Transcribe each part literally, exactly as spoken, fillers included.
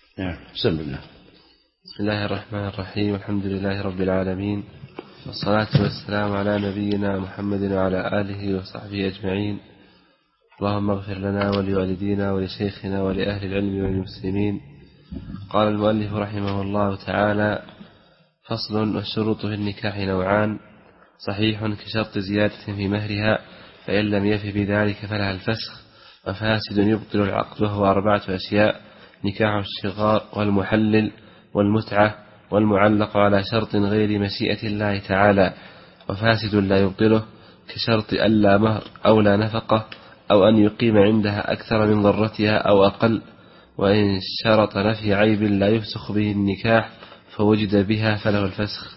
نعم. بسم الله. بسم الله الرحمن الرحيم. الحمد لله رب العالمين، والصلاة والسلام على نبينا محمد وعلى آله وصحبه أجمعين. اللهم اغفر لنا ولوالدينا ولشيخنا ولأهل العلم والمسلمين. قال المؤلف رحمه الله تعالى: فصل. والشروط في النكاح نوعان: صحيح كشرط زيادة في مهرها فإن لم يف بذلك فلها الفسخ، وفاسد يبطل العقد، وهو أربعة أشياء: نكاح الشغار والمحلل والمتعة والمعلق على شرط غير مشيئة الله تعالى، وفاسد لا يبطله كشرط ألا مهر أو لا نفقة، أو أن يقيم عندها أكثر من ضرتها أو أقل، وإن شرط نفي عيب لا يفسخ به النكاح فوجد بها فله الفسخ.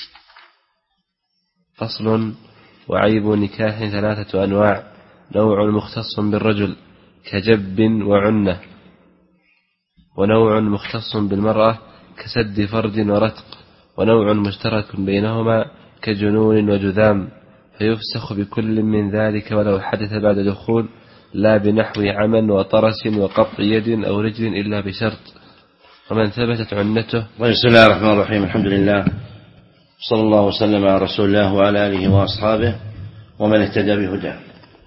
فصل. وعيب نكاح ثلاثة أنواع: نوع مختص بالرجل كجب وعنة، ونوع مختص بالمرأة كسد فرج ورتق، ونوع مشترك بينهما كجنون وجذام، فيفسخ بكل من ذلك ولو حدث بعد دخول، لا بنحو عمى وطرس وقطع يد أو رجل إلا بشرط، ومن ثبتت عنته. بسم الله الرحمن الرحيم. الحمد لله، صلى الله وسلم على رسول الله وعلى آله وأصحابه ومن اهتدى بهداه.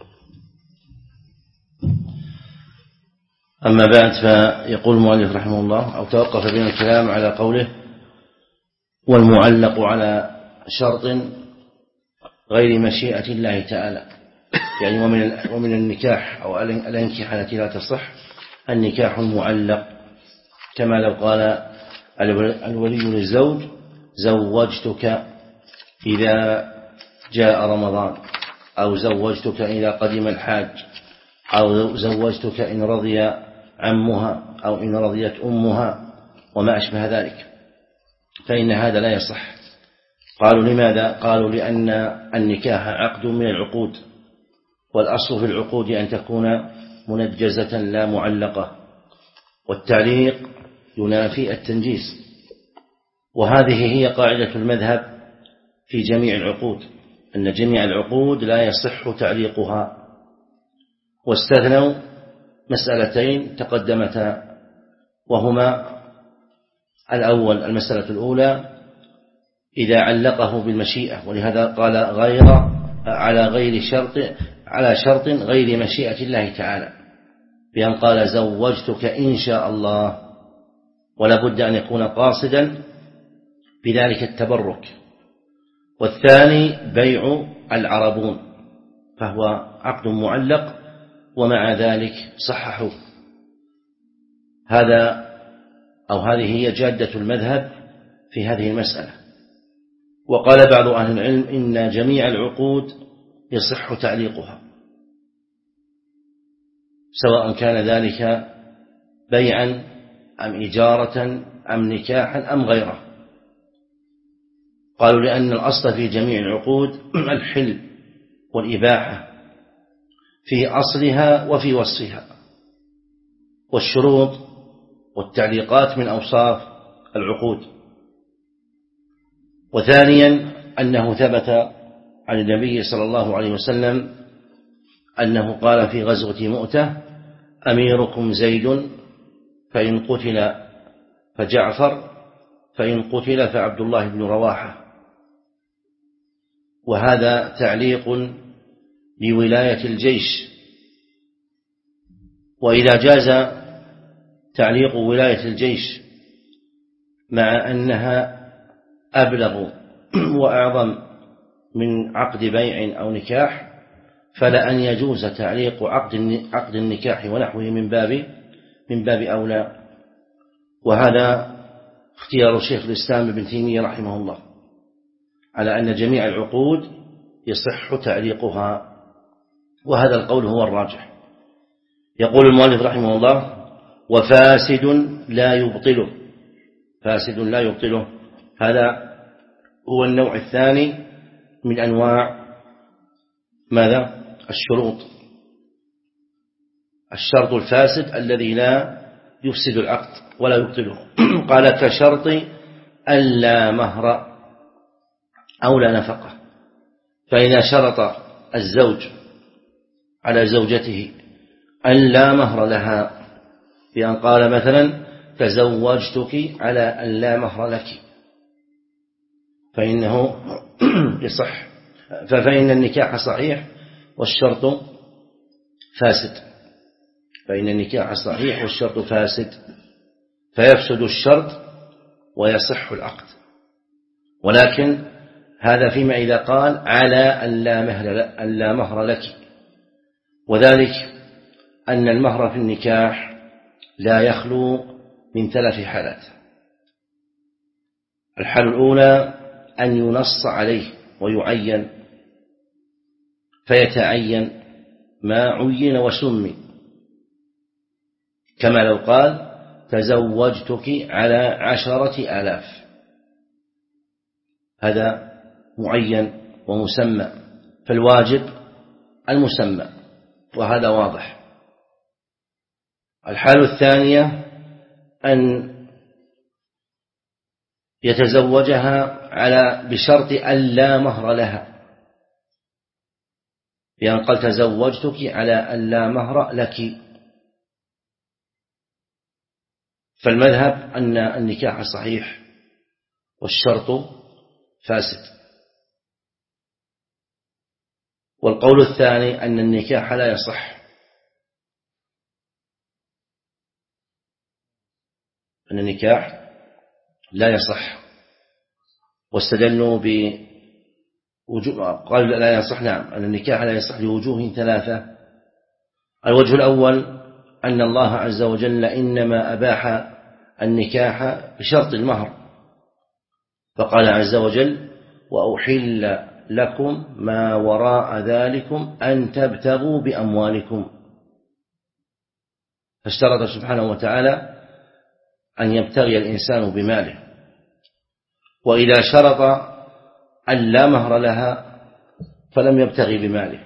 أما بعد، فيقول المؤلف رحمه الله: أو توقف بين الكلام على قوله والمعلق على شرط غير مشيئة الله تعالى، يعني ومن ومن النكاح أو الأنكحة التي لا تصح النكاح المعلق، كما لو قال الولي للزوج: زوجتك إذا جاء رمضان، أو زوجتك إذا قدم الحاج، أو زوجتك إن رضي عمها أو إن رضيت أمها وما أشبه ذلك، فإن هذا لا يصح. قالوا: لماذا؟ قالوا: لأن النكاح عقد من العقود، والأصل في العقود أن تكون منجزة لا معلقة، والتعليق ينافي التنجيز، وهذه هي قاعدة المذهب في جميع العقود، أن جميع العقود لا يصح تعليقها، واستثنوا مسألتين تقدمتا، وهما: الأول المسألة الأولى إذا علقه بالمشيئة، ولهذا قال غير على غير شرط على شرط غير مشيئة الله تعالى، بأن قال زوجتك إن شاء الله، ولا بد أن يكون قاصدا بذلك التبرك. والثاني بيع العربون، فهو عقد معلق ومع ذلك صححوا. هذا أو هذه هي جادة المذهب في هذه المسألة. وقال بعض أهل العلم إن جميع العقود يصح تعليقها، سواء كان ذلك بيعا أم إجارة أم نكاحا أم غيره. قالوا: لأن الأصل في جميع العقود الحل والإباحة في أصلها وفي وصفها، والشروط والتعليقات من أوصاف العقود. وثانيا أنه ثبت عن النبي صلى الله عليه وسلم أنه قال في غزوة مؤتة: أميركم زيد، فإن قتل فجعفر، فإن قتل فعبد الله بن رواحة. وهذا تعليق لولاية الجيش، وإذا جاز تعليق ولاية الجيش مع أنها أبلغ وأعظم من عقد بيع أو نكاح، فلا أن يجوز تعليق عقد عقد النكاح ونحوه من باب من باب أولى. وهذا اختيار شيخ الإسلام ابن تيمية رحمه الله، على أن جميع العقود يصح تعليقها، وهذا القول هو الراجح. يقول المؤلف رحمه الله: وفاسد لا يبطله. فاسد لا يبطله، هذا هو النوع الثاني من أنواع ماذا؟ الشروط. الشرط الفاسد الذي لا يفسد العقد ولا يبطله. قال: كشرط ألا مهر أو لا نفقة. فإذا شرط الزوج على زوجته أن لا مهر لها، بأن قال مثلا: تزوجتك على أن لا مهر لك، فإنه يصح، فإن النكاح صحيح والشرط فاسد، فإن النكاح صحيح والشرط فاسد، فيفسد الشرط ويصح العقد. ولكن هذا فيما إذا قال على أن لا مهر لك، وذلك أن المهر في النكاح لا يخلو من ثلاث حالات. الحالة الأولى أن ينص عليه ويعين، فيتعين ما عين وسمي، كما لو قال تزوجتك على عشرة آلاف، هذا معين ومسمى، فالواجب المسمى، وهذا واضح. الحالة الثانية أن يتزوجها على بشرط أن لا مهر لها، بأن قال تزوجتك على أن لا مهر لك، فالمذهب أن النكاح صحيح والشرط فاسد. والقول الثاني أن النكاح لا يصح، أن النكاح لا يصح، واستدلوا بوجوه، قالوا لا يصح، نعم، أن النكاح لا يصح لوجوه ثلاثة. الوجه الأول أن الله عز وجل إنما أباح النكاح بشرط المهر، فقال عز وجل وأحل لكم ما وراء ذلكم أن تبتغوا بأموالكم، فاشترط سبحانه وتعالى أن يبتغي الإنسان بماله. وإذا شرط أن لا مهر لها فلم يبتغي بماله.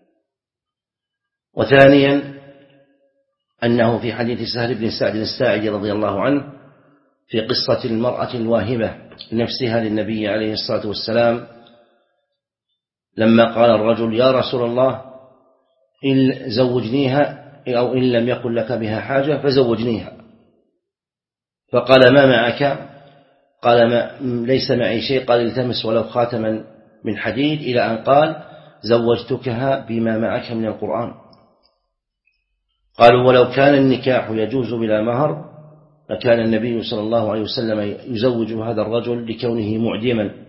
وثانيا أنه في حديث سهل بن سعد الساعدي رضي الله عنه في قصة المرأة الواهبة نفسها للنبي عليه الصلاة والسلام، لما قال الرجل يا رسول الله إن زوجنيها أو إن لم يكن لك بها حاجة فزوجنيها، فقال ما معك؟ قال ما ليس معي شيء. قال التمس ولو خاتما من حديد، إلى أن قال زوجتكها بما معك من القرآن. قالوا ولو كان النكاح يجوز بلا مهر لكان النبي صلى الله عليه وسلم يزوج هذا الرجل لكونه معدما.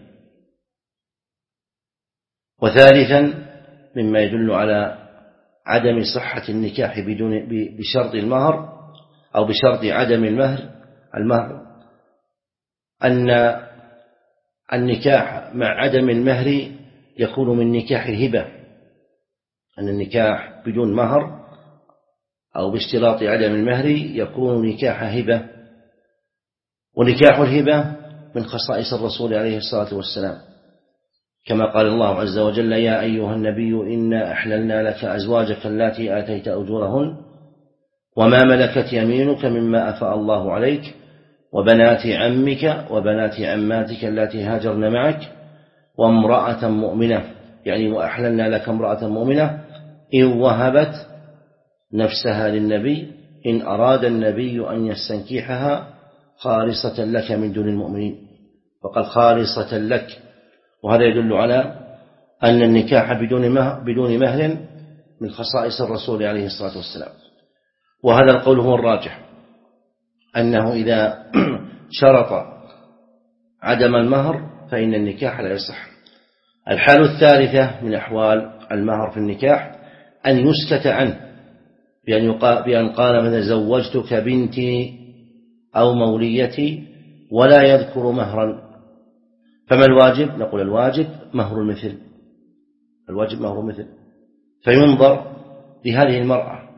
وثالثا مما يدل على عدم صحة النكاح بدون بشرط المهر أو بشرط عدم المهر المهر أن النكاح مع عدم المهر يكون من نكاح الهبة، أن النكاح بدون مهر أو باشتراط عدم المهر يكون نكاح هبة، ونكاح الهبة من خصائص الرسول عليه الصلاة والسلام، كما قال الله عز وجل يا أيها النبي إنا أحللنا لك أزواجك اللاتي آتيت أجورهن وما ملكت يمينك مما أفاء الله عليك وبنات عمك وبنات عماتك اللاتي هاجرن معك وامرأة مؤمنة، يعني وأحللنا لك امرأة مؤمنة إن وهبت نفسها للنبي إن أراد النبي أن يستنكحها خالصة لك من دون المؤمنين، فقال خالصة لك. وهذا يدل على أن النكاح بدون مهر, بدون مهر من خصائص الرسول عليه الصلاة والسلام. وهذا القول هو الراجح، أنه إذا شرط عدم المهر فإن النكاح لا يصح. الحالة الثالثة من أحوال المهر في النكاح أن يسكت عنه، بأن قال مثلا زوجتك بنتي أو موليتي ولا يذكر مهرا، فما الواجب؟ نقول الواجب مهر المثل، الواجب مهر المثل، فينظر لهذه المرأة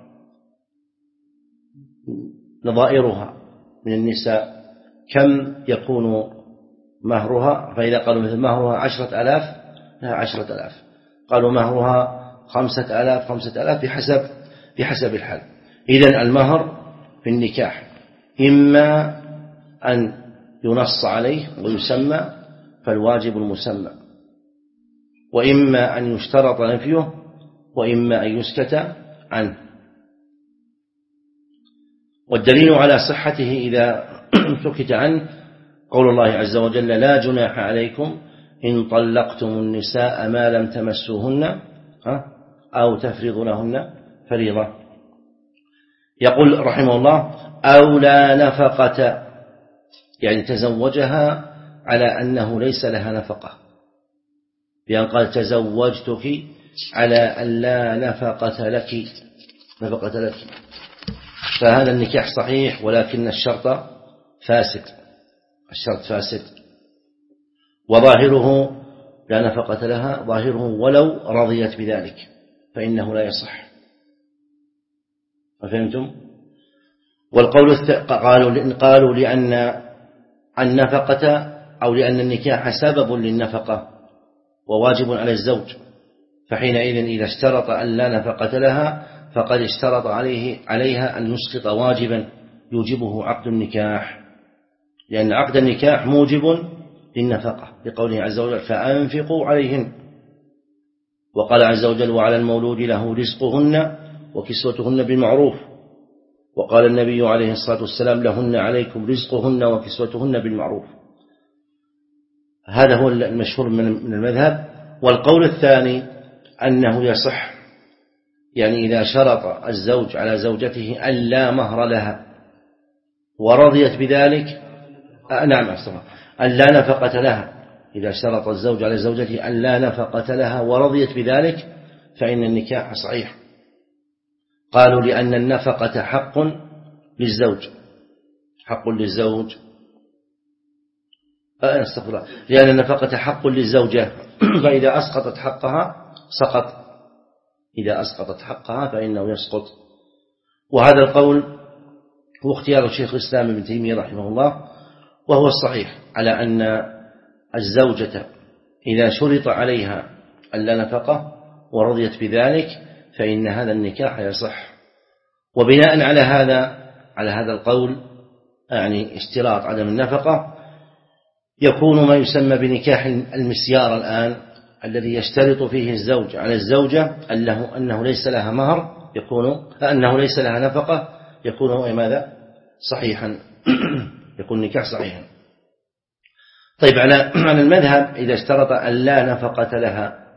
نظائرها من النساء كم يكون مهرها، فإذا قالوا مثل مهرها عشرة ألاف لها عشرة ألاف، قالوا مهرها خمسة ألاف خمسة ألاف، بحسب بحسب الحال. إذن المهر في النكاح إما أن ينص عليه ويسمى فالواجب المسمى، وإما أن يشترط نفيه، وإما أن يسكت عنه. والدليل على صحته إذا سكت عنه قول الله عز وجل لا جناح عليكم إن طلقتم النساء ما لم تمسوهن أو تفرضوا لهن فريضة. يقول رحمه الله أو لا نفقة، يعني تزوجها على أنه ليس لها نفقة، بأن قال تزوجتك على أن لا نفقة لك نفقة لك فهذا النكاح صحيح ولكن الشرط فاسد، الشرط فاسد، وظاهره لا نفقة لها، ظاهره ولو رضيت بذلك فإنه لا يصح. فهمتم؟ والقول قالوا قالوا لأن النفقة أو لأن النكاح سبب للنفقة وواجب على الزوج، فحينئذ إذا اشترط أن لا نفقة لها فقد اشترط عليه عليها أن يسقط واجبا يوجبه عقد النكاح، لأن عقد النكاح موجب للنفقة لقوله عز وجل فأنفقوا عليهن، وقال عز وجل وعلى المولود له رزقهن وكسوتهن بالمعروف، وقال النبي عليه الصلاة والسلام لهن عليكم رزقهن وكسوتهن بالمعروف. هذا هو المشهور من المذهب. والقول الثاني أنه يصح، يعني إذا شرط الزوج على زوجته أن لا مهر لها ورضيت بذلك آه نعم أصلا أن لا نفقة لها، إذا شرط الزوج على زوجته أن لا نفقة لها ورضيت بذلك فإن النكاح صحيح. قالوا لأن النفقة حق للزوج حق للزوج آه استغفر لأن النفقة حق للزوجة فإذا أسقطت حقها سقط، إذا أسقطت حقها فإنه يسقط. وهذا القول هو اختيار شيخ الإسلام ابن تيمية رحمه الله، وهو الصحيح على أن الزوجة إذا شرط عليها ألا نفقة ورضيت بذلك فإن هذا النكاح يصح. وبناء على هذا على هذا القول يعني اشتراط عدم النفقة يكون ما يسمى بنكاح المسيار الآن، الذي يشترط فيه الزوج على الزوجة أنه, أنه ليس لها مهر يكون أنه ليس لها نفقة يكون هو ماذا صحيحا يكون نكاح صحيحا. طيب على المذهب إذا اشترط أن لا نفقة لها